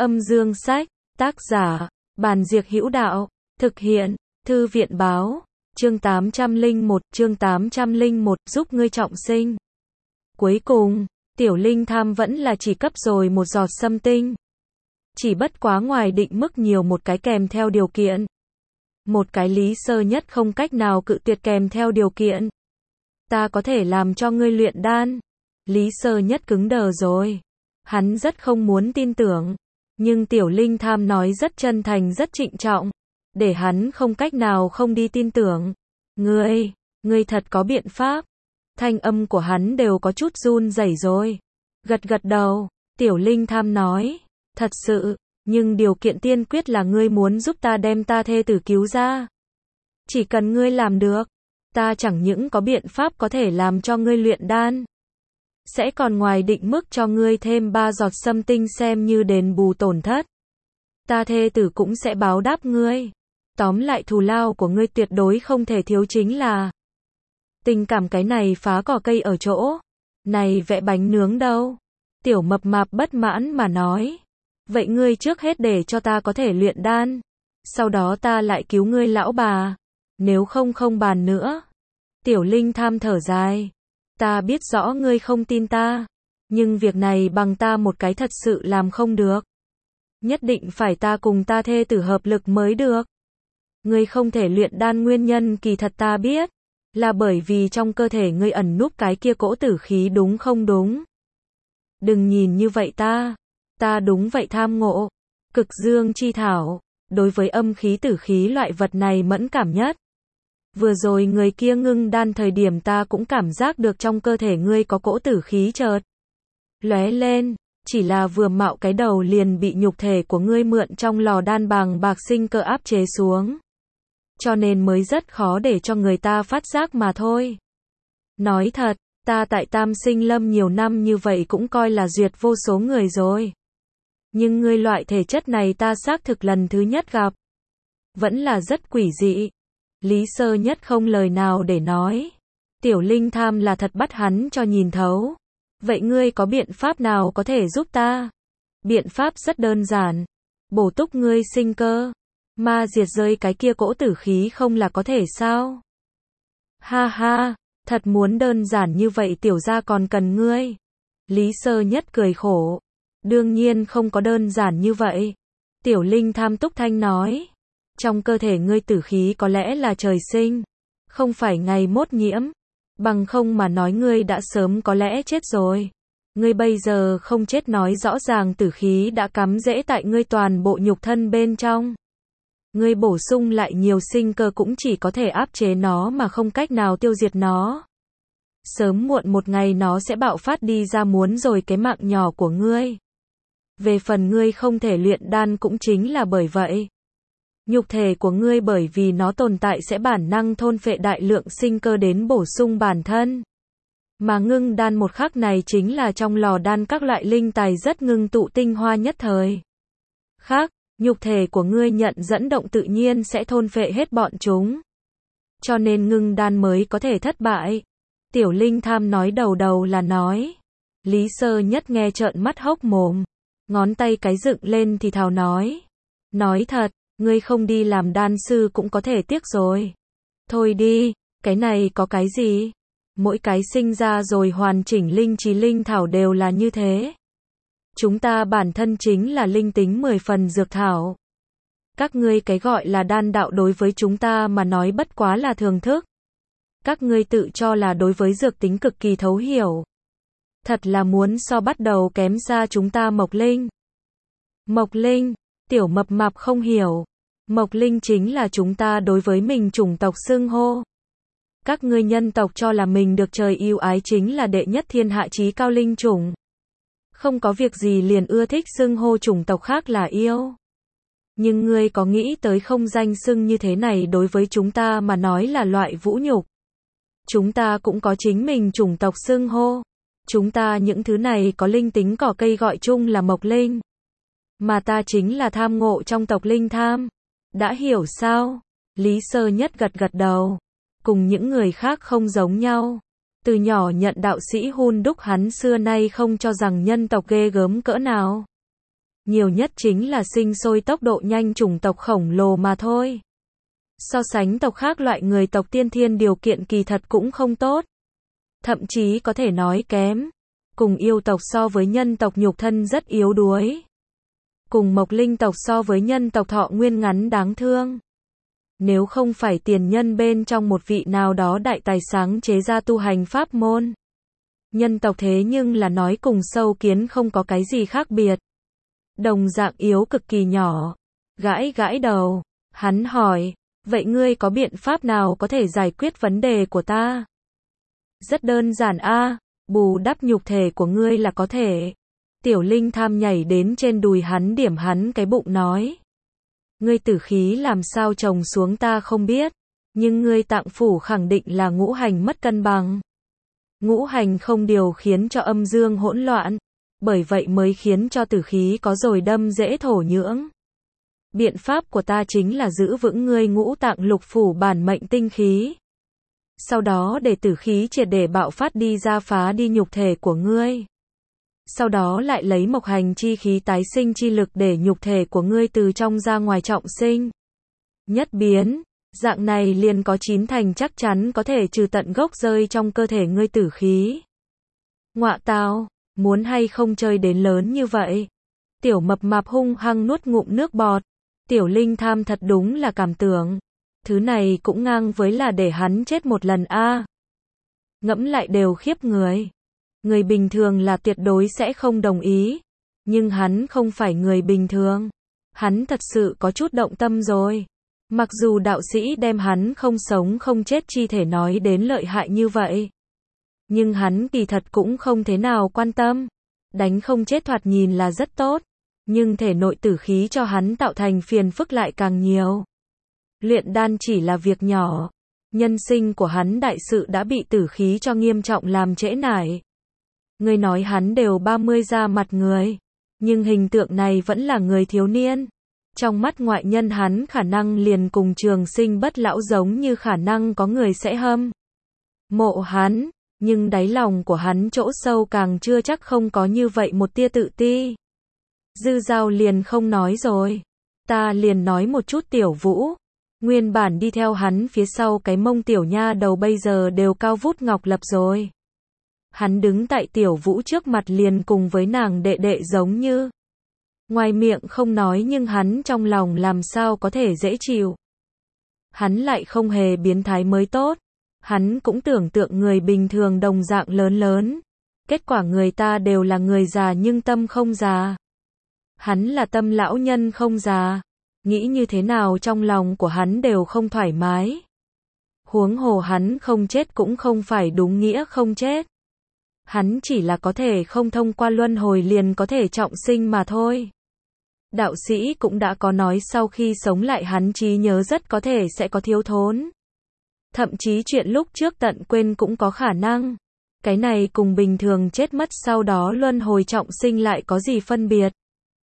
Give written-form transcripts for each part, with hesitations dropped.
Âm dương sách, tác giả, Bàn Diệc Hữu Đạo, thực hiện, Thư viện báo, chương 801, giúp ngươi trọng sinh. Cuối cùng, Tiểu Linh Tham vẫn là chỉ cấp rồi một giọt xâm tinh. Chỉ bất quá ngoài định mức nhiều một cái kèm theo điều kiện. Một cái Lý Sơ Nhất không cách nào cự tuyệt kèm theo điều kiện. Ta có thể làm cho ngươi luyện đan. Lý Sơ Nhất cứng đờ rồi. Hắn rất không muốn tin tưởng. Nhưng Tiểu Linh Tham nói rất chân thành rất trịnh trọng. Để hắn không cách nào không đi tin tưởng. Ngươi thật có biện pháp. Thanh âm của hắn đều có chút run rẩy rồi. Gật gật đầu, Tiểu Linh Tham nói. Thật sự, nhưng điều kiện tiên quyết là ngươi muốn giúp ta đem ta thê tử cứu ra. Chỉ cần ngươi làm được, ta chẳng những có biện pháp có thể làm cho ngươi luyện đan. Sẽ còn ngoài định mức cho ngươi thêm 3 giọt xâm tinh xem như đền bù tổn thất. Ta thê tử cũng sẽ báo đáp ngươi. Tóm lại thù lao của ngươi tuyệt đối không thể thiếu chính là tình cảm, cái này phá cỏ cây ở chỗ. Này vẽ bánh nướng đâu? Tiểu Mập Mạp bất mãn mà nói. Vậy ngươi trước hết để cho ta có thể luyện đan. Sau đó ta lại cứu ngươi lão bà. Nếu không không bàn nữa. Tiểu Linh Tham thở dài. Ta biết rõ ngươi không tin ta. Nhưng việc này bằng ta một cái thật sự làm không được. Nhất định phải ta cùng ta thê tử hợp lực mới được. Ngươi không thể luyện đan nguyên nhân kỳ thật ta biết. Là bởi vì trong cơ thể ngươi ẩn núp cái kia cỗ tử khí đúng không đúng? Đừng nhìn như vậy ta đúng vậy tham ngộ. Cực dương chi thảo, đối với âm khí tử khí loại vật này mẫn cảm nhất. Vừa rồi người kia ngưng đan thời điểm ta cũng cảm giác được trong cơ thể ngươi có cỗ tử khí chợt lóe lên, chỉ là vừa mạo cái đầu liền bị nhục thể của ngươi mượn trong lò đan bàng bạc sinh cơ áp chế xuống. Cho nên mới rất khó để cho người ta phát giác mà thôi. Nói thật, ta tại Tam Sinh Lâm nhiều năm như vậy cũng coi là duyệt vô số người rồi. Nhưng ngươi loại thể chất này ta xác thực lần thứ nhất gặp. Vẫn là rất quỷ dị. Lý Sơ Nhất không lời nào để nói. Tiểu Linh Tham là thật bắt hắn cho nhìn thấu. Vậy ngươi có biện pháp nào có thể giúp ta? Biện pháp rất đơn giản. Bổ túc ngươi sinh cơ. Ma diệt rơi cái kia cỗ tử khí không là có thể sao? Ha ha, thật muốn đơn giản như vậy tiểu gia còn cần ngươi. Lý Sơ Nhất cười khổ. Đương nhiên không có đơn giản như vậy. Tiểu Linh Tham túc thanh nói. Trong cơ thể ngươi tử khí có lẽ là trời sinh. Không phải ngày mốt nhiễm. Bằng không mà nói ngươi đã sớm có lẽ chết rồi. Ngươi bây giờ không chết nói rõ ràng tử khí đã cắm rễ tại ngươi toàn bộ nhục thân bên trong. Ngươi bổ sung lại nhiều sinh cơ cũng chỉ có thể áp chế nó mà không cách nào tiêu diệt nó. Sớm muộn một ngày nó sẽ bạo phát đi ra muốn rồi cái mạng nhỏ của ngươi. Về phần ngươi không thể luyện đan cũng chính là bởi vậy. Nhục thể của ngươi bởi vì nó tồn tại sẽ bản năng thôn phệ đại lượng sinh cơ đến bổ sung bản thân. Mà ngưng đan một khắc này chính là trong lò đan các loại linh tài rất ngưng tụ tinh hoa nhất thời. Khác, nhục thể của ngươi nhận dẫn động tự nhiên sẽ thôn phệ hết bọn chúng. Cho nên ngưng đan mới có thể thất bại. Tiểu Linh Tham nói đầu là nói. Lý Sơ Nhất nghe trợn mắt hốc mồm. Ngón tay cái dựng lên thì thào nói. Nói thật, ngươi không đi làm đan sư cũng có thể tiếc rồi. Thôi đi, cái này có cái gì? Mỗi cái sinh ra rồi hoàn chỉnh linh trí linh thảo đều là như thế. Chúng ta bản thân chính là linh tính 10 phần dược thảo. Các ngươi cái gọi là đan đạo đối với chúng ta mà nói bất quá là thường thức. Các ngươi tự cho là đối với dược tính cực kỳ thấu hiểu. Thật là muốn so bắt đầu kém xa chúng ta Mộc Linh. Mộc Linh, Tiểu Mập Mạp không hiểu. Mộc Linh chính là chúng ta đối với mình chủng tộc xưng hô. Các ngươi nhân tộc cho là mình được trời yêu ái chính là đệ nhất thiên hạ chí cao linh chủng. Không có việc gì liền ưa thích xưng hô chủng tộc khác là yêu. Nhưng ngươi có nghĩ tới không danh xưng như thế này đối với chúng ta mà nói là loại vũ nhục. Chúng ta cũng có chính mình chủng tộc xưng hô. Chúng ta những thứ này có linh tính cỏ cây gọi chung là Mộc Linh. Mà ta chính là tham ngộ trong tộc Linh Tham. Đã hiểu sao? Lý Sơ Nhất gật gật đầu. Cùng những người khác không giống nhau. Từ nhỏ nhận đạo sĩ hun đúc hắn xưa nay không cho rằng nhân tộc ghê gớm cỡ nào. Nhiều nhất chính là sinh sôi tốc độ nhanh chủng tộc khổng lồ mà thôi. So sánh tộc khác loại người tộc tiên thiên điều kiện kỳ thật cũng không tốt. Thậm chí có thể nói kém. Cùng yêu tộc so với nhân tộc nhục thân rất yếu đuối. Cùng mộc linh tộc so với nhân tộc thọ nguyên ngắn đáng thương. Nếu không phải tiền nhân bên trong một vị nào đó đại tài sáng chế ra tu hành pháp môn. Nhân tộc thế nhưng là nói cùng sâu kiến không có cái gì khác biệt. Đồng dạng yếu cực kỳ nhỏ. Gãi gãi đầu. Hắn hỏi, vậy ngươi có biện pháp nào có thể giải quyết vấn đề của ta? Rất đơn giản a, bù đắp nhục thể của ngươi là có thể. Tiểu Linh Tham nhảy đến trên đùi hắn điểm hắn cái bụng nói. Ngươi tử khí làm sao trồng xuống ta không biết. Nhưng ngươi tạng phủ khẳng định là ngũ hành mất cân bằng. Ngũ hành không điều khiến cho âm dương hỗn loạn. Bởi vậy mới khiến cho tử khí có rồi đâm dễ thổ nhưỡng. Biện pháp của ta chính là giữ vững ngươi ngũ tạng lục phủ bản mệnh tinh khí. Sau đó để tử khí triệt để bạo phát đi ra phá đi nhục thể của ngươi. Sau đó lại lấy mộc hành chi khí tái sinh chi lực để nhục thể của ngươi từ trong ra ngoài trọng sinh. Nhất biến, dạng này liền có 9 thành chắc chắn có thể trừ tận gốc rơi trong cơ thể ngươi tử khí. Ngọa tào, muốn hay không chơi đến lớn như vậy? Tiểu mập mạp hung hăng nuốt ngụm nước bọt. Tiểu Linh Tham thật đúng là cảm tưởng. Thứ này cũng ngang với là để hắn chết một lần a. Ngẫm lại đều khiếp người. Người bình thường là tuyệt đối sẽ không đồng ý. Nhưng hắn không phải người bình thường. Hắn thật sự có chút động tâm rồi. Mặc dù đạo sĩ đem hắn không sống không chết chi thể nói đến lợi hại như vậy. Nhưng hắn kỳ thật cũng không thế nào quan tâm. Đánh không chết thoạt nhìn là rất tốt. Nhưng thể nội tử khí cho hắn tạo thành phiền phức lại càng nhiều. Luyện đan chỉ là việc nhỏ. Nhân sinh của hắn đại sự đã bị tử khí cho nghiêm trọng làm trễ nải. Người nói hắn đều 30 ra mặt người. Nhưng hình tượng này vẫn là người thiếu niên. Trong mắt ngoại nhân hắn khả năng liền cùng trường sinh bất lão giống như khả năng có người sẽ hâm mộ hắn. Nhưng đáy lòng của hắn chỗ sâu càng chưa chắc không có như vậy một tia tự ti. Dư Giao liền không nói rồi. Ta liền nói một chút Tiểu Vũ. Nguyên bản đi theo hắn phía sau cái mông tiểu nha đầu bây giờ đều cao vút ngọc lập rồi. Hắn đứng tại Tiểu Vũ trước mặt liền cùng với nàng đệ đệ giống như. Ngoài miệng không nói nhưng hắn trong lòng làm sao có thể dễ chịu. Hắn lại không hề biến thái mới tốt. Hắn cũng tưởng tượng người bình thường đồng dạng lớn lớn. Kết quả người ta đều là người già nhưng tâm không già. Hắn là tâm lão nhân không già. Nghĩ như thế nào trong lòng của hắn đều không thoải mái. Huống hồ hắn không chết cũng không phải đúng nghĩa không chết. Hắn chỉ là có thể không thông qua luân hồi liền có thể trọng sinh mà thôi. Đạo sĩ cũng đã có nói sau khi sống lại hắn trí nhớ rất có thể sẽ có thiếu thốn. Thậm chí chuyện lúc trước tận quên cũng có khả năng. Cái này cùng bình thường chết mất sau đó luân hồi trọng sinh lại có gì phân biệt.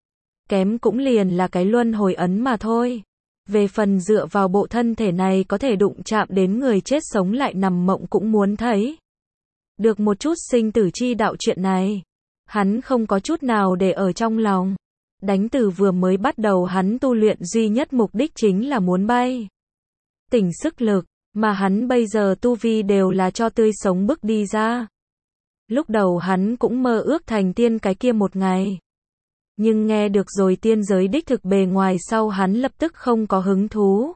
Kém cũng liền là cái luân hồi ấn mà thôi. Về phần dựa vào bộ thân thể này có thể đụng chạm đến người chết sống lại nằm mộng cũng muốn thấy. Được một chút sinh tử chi đạo chuyện này. Hắn không có chút nào để ở trong lòng. Đánh từ vừa mới bắt đầu hắn tu luyện duy nhất mục đích chính là muốn bay. Tỉnh sức lực, mà hắn bây giờ tu vi đều là cho tươi sống bức đi ra. Lúc đầu hắn cũng mơ ước thành tiên cái kia một ngày. Nhưng nghe được rồi tiên giới đích thực bề ngoài sau hắn lập tức không có hứng thú.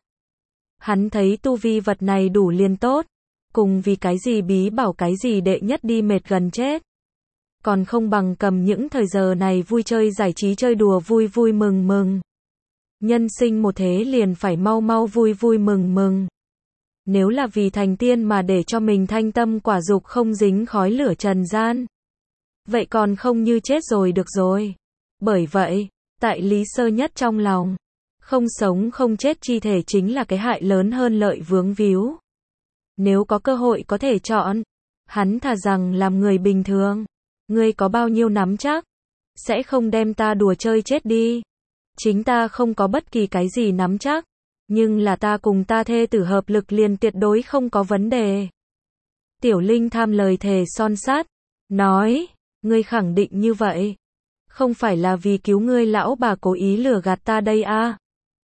Hắn thấy tu vi vật này đủ liền tốt. Cùng vì cái gì bí bảo cái gì đệ nhất đi mệt gần chết. Còn không bằng cầm những thời giờ này vui chơi giải trí chơi đùa vui vui mừng mừng. Nhân sinh một thế liền phải mau mau vui vui mừng mừng. Nếu là vì thành tiên mà để cho mình thanh tâm quả dục không dính khói lửa trần gian. Vậy còn không như chết rồi được rồi. Bởi vậy, tại lý sơ nhất trong lòng, không sống không chết chi thể chính là cái hại lớn hơn lợi vướng víu. Nếu có cơ hội có thể chọn, hắn thà rằng làm người bình thường. Ngươi có bao nhiêu nắm chắc? Sẽ không đem ta đùa chơi chết đi. Chính ta không có bất kỳ cái gì nắm chắc. Nhưng là ta cùng ta thê tử hợp lực liền tuyệt đối không có vấn đề. Tiểu Linh Tham lời thề son sắt. Nói, ngươi khẳng định như vậy. Không phải là vì cứu ngươi lão bà cố ý lừa gạt ta đây à?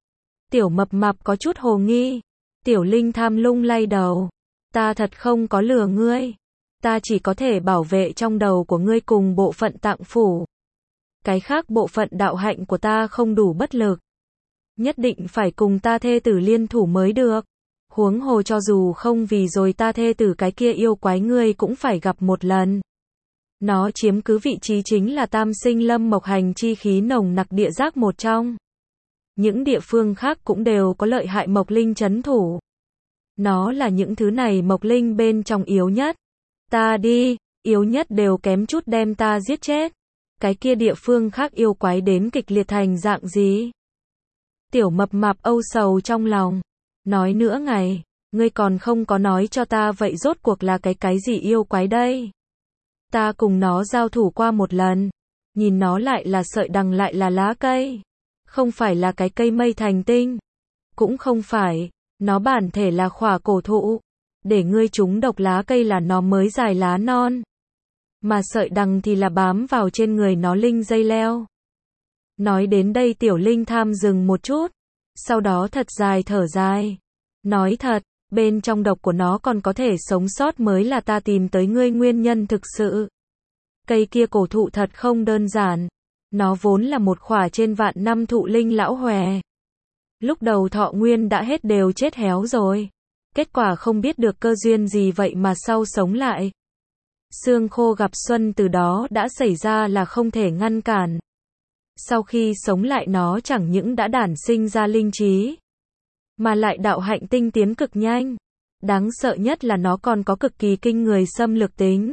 Tiểu mập mạp có chút hồ nghi. Tiểu Linh tham lung lay đầu. Ta thật không có lừa ngươi. Ta chỉ có thể bảo vệ trong đầu của ngươi cùng bộ phận tạng phủ. Cái khác bộ phận đạo hạnh của ta không đủ bất lực. Nhất định phải cùng ta thê tử liên thủ mới được. Huống hồ cho dù không vì rồi ta thê tử cái kia yêu quái ngươi cũng phải gặp một lần. Nó chiếm cứ vị trí chính là tam sinh lâm mộc hành chi khí nồng nặc địa giác một trong. Những địa phương khác cũng đều có lợi hại mộc linh trấn thủ. Nó là những thứ này mộc linh bên trong yếu nhất. Ta đi, yếu nhất đều kém chút đem ta giết chết. Cái kia địa phương khác yêu quái đến kịch liệt thành dạng gì? Tiểu mập mạp âu sầu trong lòng. Nói nữa ngày, ngươi còn không có nói cho ta vậy rốt cuộc là cái gì yêu quái đây? Ta cùng nó giao thủ qua một lần. Nhìn nó lại là sợi đằng lại là lá cây. Không phải là cái cây mây thành tinh. Cũng không phải, nó bản thể là khỏa cổ thụ. Để ngươi trúng độc lá cây là nó mới dài lá non. Mà sợi đằng thì là bám vào trên người nó linh dây leo. Nói đến đây Tiểu Linh tham dừng một chút. Sau đó thật dài thở dài. Nói thật, bên trong độc của nó còn có thể sống sót mới là ta tìm tới ngươi nguyên nhân thực sự. Cây kia cổ thụ thật không đơn giản. Nó vốn là một khỏa trên vạn năm thụ linh lão hòe. Lúc đầu thọ nguyên đã hết đều chết héo rồi. Kết quả không biết được cơ duyên gì vậy mà sau sống lại. Xương khô gặp xuân từ đó đã xảy ra là không thể ngăn cản. Sau khi sống lại nó chẳng những đã đản sinh ra linh trí, mà lại đạo hạnh tinh tiến cực nhanh. Đáng sợ nhất là nó còn có cực kỳ kinh người xâm lược tính.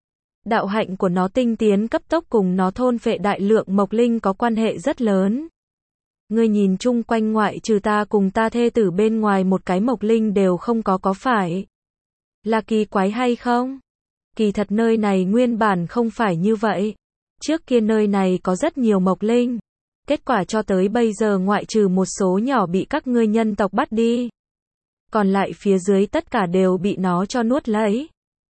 Đạo hạnh của nó tinh tiến cấp tốc cùng nó thôn phệ đại lượng mộc linh có quan hệ rất lớn. Ngươi nhìn chung quanh ngoại trừ ta cùng ta thê tử bên ngoài một cái mộc linh đều không có phải là kỳ quái hay không? Kỳ thật nơi này nguyên bản không phải như vậy. Trước kia nơi này có rất nhiều mộc linh. Kết quả cho tới bây giờ ngoại trừ một số nhỏ bị các ngươi nhân tộc bắt đi. Còn lại phía dưới tất cả đều bị nó cho nuốt lấy.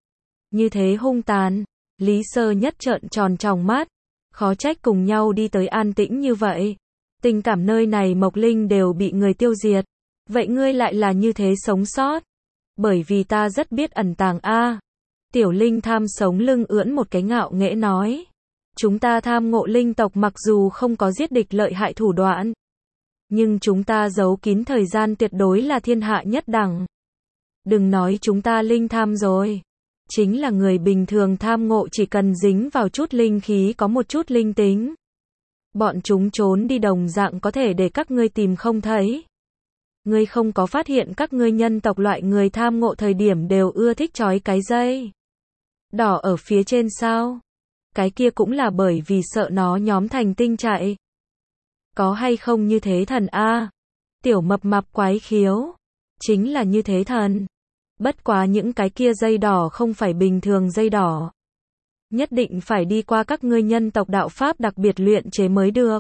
Như thế hung tàn. Lý Sơ Nhất trợn tròn tròng mắt. Khó trách cùng nhau đi tới an tĩnh như vậy. Tình cảm nơi này mộc linh đều bị người tiêu diệt. Vậy ngươi lại là như thế sống sót. Bởi vì ta rất biết ẩn tàng a. Tiểu Linh tham sống lưng ưỡn một cái ngạo nghễ nói. Chúng ta tham ngộ linh tộc mặc dù không có giết địch lợi hại thủ đoạn. Nhưng chúng ta giấu kín thời gian tuyệt đối là thiên hạ nhất đẳng. Đừng nói chúng ta linh tham rồi. Chính là người bình thường tham ngộ chỉ cần dính vào chút linh khí có một chút linh tính. Bọn chúng trốn đi đồng dạng có thể để các ngươi tìm không thấy. Ngươi không có phát hiện các ngươi nhân tộc loại người tham ngộ thời điểm đều ưa thích trói cái dây đỏ ở phía trên sao? Cái kia cũng là bởi vì sợ nó nhóm thành tinh chạy. Có hay không như thế thần a? Tiểu mập mạp quái khiếu. Chính là như thế thần. Bất quá những cái kia dây đỏ không phải bình thường dây đỏ. Nhất định phải đi qua các ngươi nhân tộc đạo pháp đặc biệt luyện chế mới được.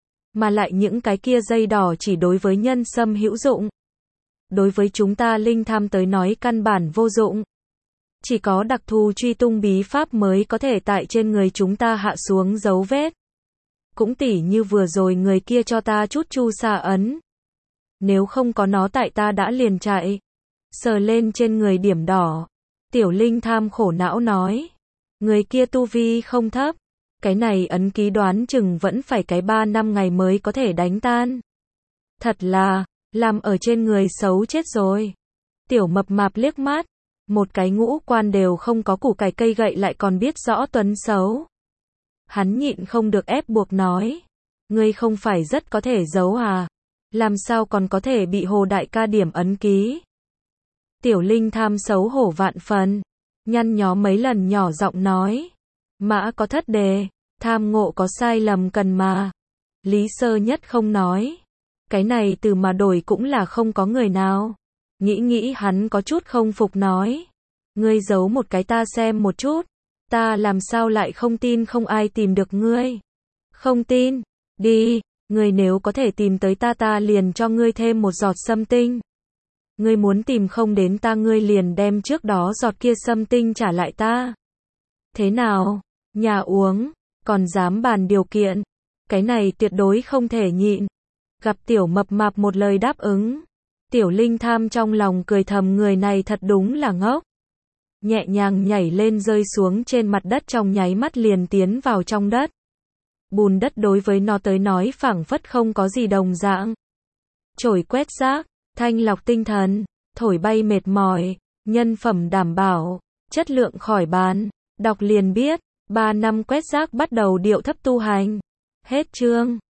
Mà lại những cái kia dây đỏ chỉ đối với nhân sâm hữu dụng. Đối với chúng ta linh tham tới nói căn bản vô dụng. Chỉ có đặc thù truy tung bí pháp mới có thể tại trên người chúng ta hạ xuống dấu vết. Cũng tỉ như vừa rồi người kia cho ta chút chu sa ấn. Nếu không có nó tại ta đã liền chạy. Sờ lên trên người điểm đỏ. Tiểu Linh tham khổ não nói. Người kia tu vi không thấp. Cái này ấn ký đoán chừng vẫn phải cái 3 năm ngày mới có thể đánh tan. Thật là, làm ở trên người xấu chết rồi. Tiểu mập mạp liếc mắt. Một cái ngũ quan đều không có củ cải cây gậy lại còn biết rõ tuấn xấu. Hắn nhịn không được ép buộc nói. Ngươi không phải rất có thể giấu à? Làm sao còn có thể bị Hồ đại ca điểm ấn ký? Tiểu Linh tham xấu hổ vạn phần. Nhăn nhó mấy lần nhỏ giọng nói. Mã có thất đề, tham ngộ có sai lầm cần mà. Lý Sơ Nhất không nói. Cái này từ mà đổi cũng là không có người nào. Nghĩ hắn có chút không phục nói. Ngươi giấu một cái ta xem một chút. Ta làm sao lại không tin không ai tìm được ngươi. Không tin, đi, ngươi nếu có thể tìm tới ta liền cho ngươi thêm một giọt sâm tinh. Ngươi muốn tìm không đến ta ngươi liền đem trước đó giọt kia sâm tinh trả lại ta. Thế nào, nhà uống, còn dám bàn điều kiện. Cái này tuyệt đối không thể nhịn. Gặp tiểu mập mạp một lời đáp ứng. Tiểu Linh Tham trong lòng cười thầm người này thật đúng là ngốc. Nhẹ nhàng nhảy lên rơi xuống trên mặt đất trong nháy mắt liền tiến vào trong đất. Bùn đất đối với nó tới nói phảng phất không có gì đồng dạng. Chổi quét rác, thanh lọc tinh thần, thổi bay mệt mỏi, nhân phẩm đảm bảo, chất lượng khỏi bàn. Đọc liền biết, 3 năm quét rác bắt đầu điệu thấp tu hành. Hết chương.